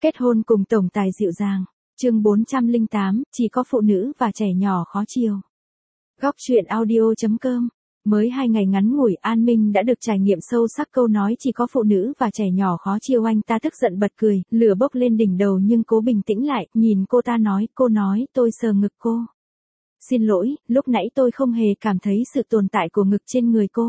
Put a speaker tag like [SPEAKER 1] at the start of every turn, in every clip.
[SPEAKER 1] Kết hôn cùng tổng tài dịu dàng. Chương 408, chỉ có phụ nữ và trẻ nhỏ khó chiều. Góc truyện audio.com. Mới 2 ngày ngắn ngủi, An Minh đã được trải nghiệm sâu sắc câu nói chỉ có phụ nữ và trẻ nhỏ khó chiều. Anh ta tức giận bật cười, lửa bốc lên đỉnh đầu nhưng cố bình tĩnh lại, nhìn cô ta nói, tôi sờ ngực cô. Xin lỗi, lúc nãy tôi không hề cảm thấy sự tồn tại của ngực trên người cô.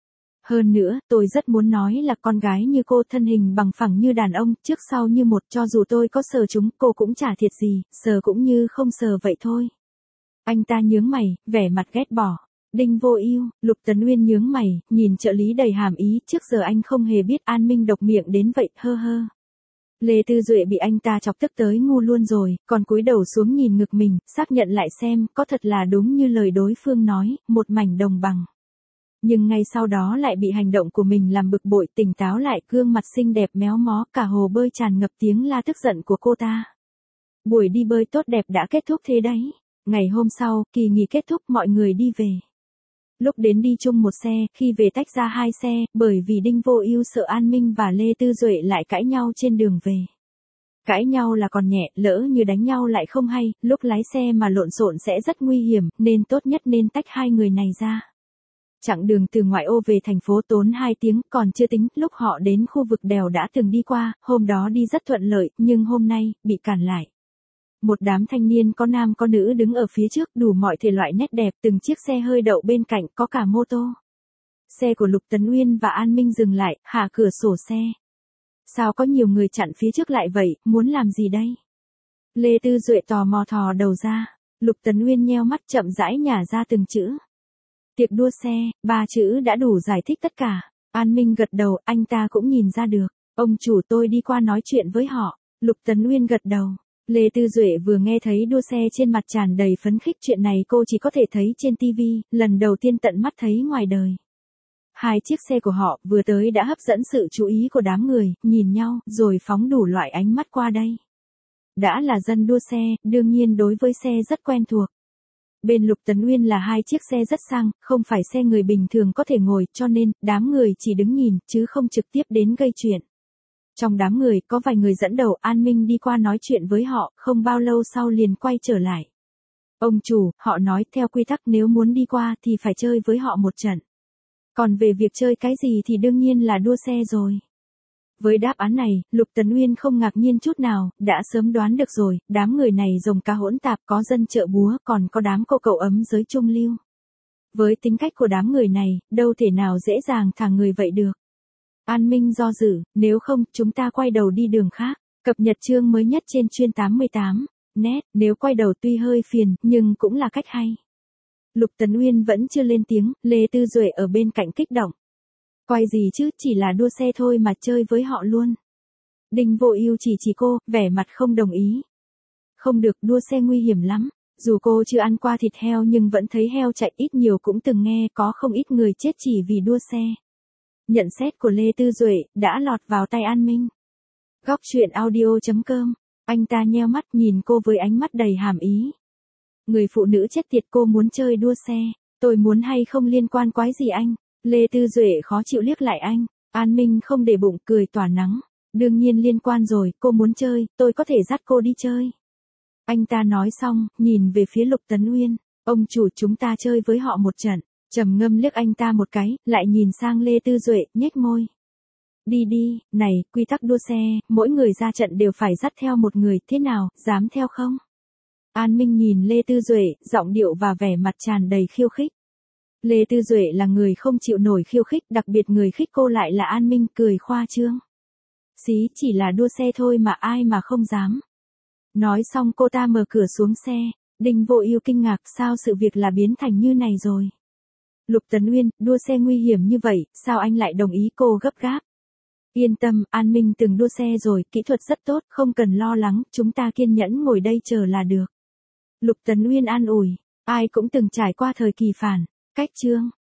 [SPEAKER 1] Hơn nữa, tôi rất muốn nói là con gái như cô thân hình bằng phẳng như đàn ông, trước sau như một, cho dù tôi có sờ chúng, cô cũng chả thiệt gì, sờ cũng như không sờ vậy thôi. Anh ta nhướng mày, vẻ mặt ghét bỏ. Đinh Vô Ưu, Lục Tấn Uyên nhướng mày, nhìn trợ lý đầy hàm ý, trước giờ anh không hề biết An Minh độc miệng đến vậy, hơ hơ. Lê Tư Duệ bị anh ta chọc tức tới ngu luôn rồi, còn cúi đầu xuống nhìn ngực mình, xác nhận lại xem, có thật là đúng như lời đối phương nói, một mảnh đồng bằng. Nhưng ngay sau đó lại bị hành động của mình làm bực bội, tỉnh táo lại, gương mặt xinh đẹp méo mó, cả hồ bơi tràn ngập tiếng la tức giận của cô ta. Buổi đi bơi tốt đẹp đã kết thúc thế đấy. Ngày hôm sau, kỳ nghỉ kết thúc, mọi người đi về. Lúc đến đi chung một xe, khi về tách ra 2 xe, bởi vì Đinh Vô Ưu sợ An Minh và Lê Tư Duệ lại cãi nhau trên đường về. Cãi nhau là còn nhẹ, lỡ như đánh nhau lại không hay, lúc lái xe mà lộn xộn sẽ rất nguy hiểm, nên tốt nhất nên tách hai người này ra. Chặng đường từ ngoại ô về thành phố tốn 2 tiếng, còn chưa tính, lúc họ đến khu vực đèo đã từng đi qua, hôm đó đi rất thuận lợi, nhưng hôm nay, bị cản lại. Một đám thanh niên có nam có nữ đứng ở phía trước, đủ mọi thể loại nét đẹp, từng chiếc xe hơi đậu bên cạnh, có cả mô tô. Xe của Lục Tấn Uyên và An Minh dừng lại, hạ cửa sổ xe. Sao có nhiều người chặn phía trước lại vậy, muốn làm gì đây? Lê Tư Duệ tò mò thò đầu ra, Lục Tấn Uyên nheo mắt chậm rãi nhả ra từng chữ. Tiệc đua xe, 3 chữ đã đủ giải thích tất cả. An Minh gật đầu, anh ta cũng nhìn ra được. Ông chủ, tôi đi qua nói chuyện với họ. Lục Tấn Uyên gật đầu. Lê Tư Duệ vừa nghe thấy đua xe trên mặt tràn đầy phấn khích, chuyện này cô chỉ có thể thấy trên TV, lần đầu tiên tận mắt thấy ngoài đời. 2 chiếc xe của họ vừa tới đã hấp dẫn sự chú ý của đám người, nhìn nhau, rồi phóng đủ loại ánh mắt qua đây. Đã là dân đua xe, đương nhiên đối với xe rất quen thuộc. Bên Lục Tấn Uyên là 2 chiếc xe rất sang, không phải xe người bình thường có thể ngồi, cho nên, đám người chỉ đứng nhìn, chứ không trực tiếp đến gây chuyện. Trong đám người, có vài người dẫn đầu, An Minh đi qua nói chuyện với họ, không bao lâu sau liền quay trở lại. Ông chủ, họ nói, theo quy tắc nếu muốn đi qua thì phải chơi với họ một trận. Còn về việc chơi cái gì thì đương nhiên là đua xe rồi. Với đáp án này, Lục Tấn Uyên không ngạc nhiên chút nào, đã sớm đoán được rồi, đám người này rồng cá hỗn tạp, có dân chợ búa, còn có đám cô cậu ấm giới trung lưu. Với tính cách của đám người này, đâu thể nào dễ dàng thả người vậy được. An Minh do dự, nếu không, chúng ta quay đầu đi đường khác. Cập nhật chương mới nhất trên chuyên 88. Net, nếu quay đầu tuy hơi phiền, nhưng cũng là cách hay. Lục Tấn Uyên vẫn chưa lên tiếng, Lê Tư Duệ ở bên cạnh kích động. Quay gì chứ, chỉ là đua xe thôi mà chơi với họ luôn. Đinh Vô Ưu chỉ cô, vẻ mặt không đồng ý. Không được, đua xe nguy hiểm lắm. Dù cô chưa ăn qua thịt heo nhưng vẫn thấy heo chạy, ít nhiều cũng từng nghe có không ít người chết chỉ vì đua xe. Nhận xét của Lê Tư Duệ đã lọt vào tai An Minh. Góc truyện audio.com. Anh ta nheo mắt nhìn cô với ánh mắt đầy hàm ý. Người phụ nữ chết tiệt, cô muốn chơi đua xe, tôi muốn hay không liên quan quái gì anh? Lê Tư Duệ khó chịu liếc lại anh. An Minh không để bụng, cười tỏa nắng. Đương nhiên liên quan rồi, cô muốn chơi, tôi có thể dắt cô đi chơi. Anh ta nói xong, nhìn về phía Lục Tấn Uyên. Ông chủ, chúng ta chơi với họ một trận. Trầm ngâm liếc anh ta một cái, lại nhìn sang Lê Tư Duệ, nhếch môi. Đi đi, này, quy tắc đua xe, mỗi người ra trận đều phải dắt theo một người, thế nào, dám theo không? An Minh nhìn Lê Tư Duệ, giọng điệu và vẻ mặt tràn đầy khiêu khích. Lê Tư Duệ là người không chịu nổi khiêu khích, đặc biệt người khích cô lại là An Minh, cười khoa trương. Xí, chỉ là đua xe thôi mà ai mà không dám. Nói xong cô ta mở cửa xuống xe, Đinh Vô Ưu kinh ngạc, sao sự việc là biến thành như này rồi? Lục Tấn Uyên, đua xe nguy hiểm như vậy, sao anh lại đồng ý? Cô gấp gáp. Yên tâm, An Minh từng đua xe rồi, kỹ thuật rất tốt, không cần lo lắng, chúng ta kiên nhẫn ngồi đây chờ là được. Lục Tấn Uyên an ủi, ai cũng từng trải qua thời kỳ phản cách chương.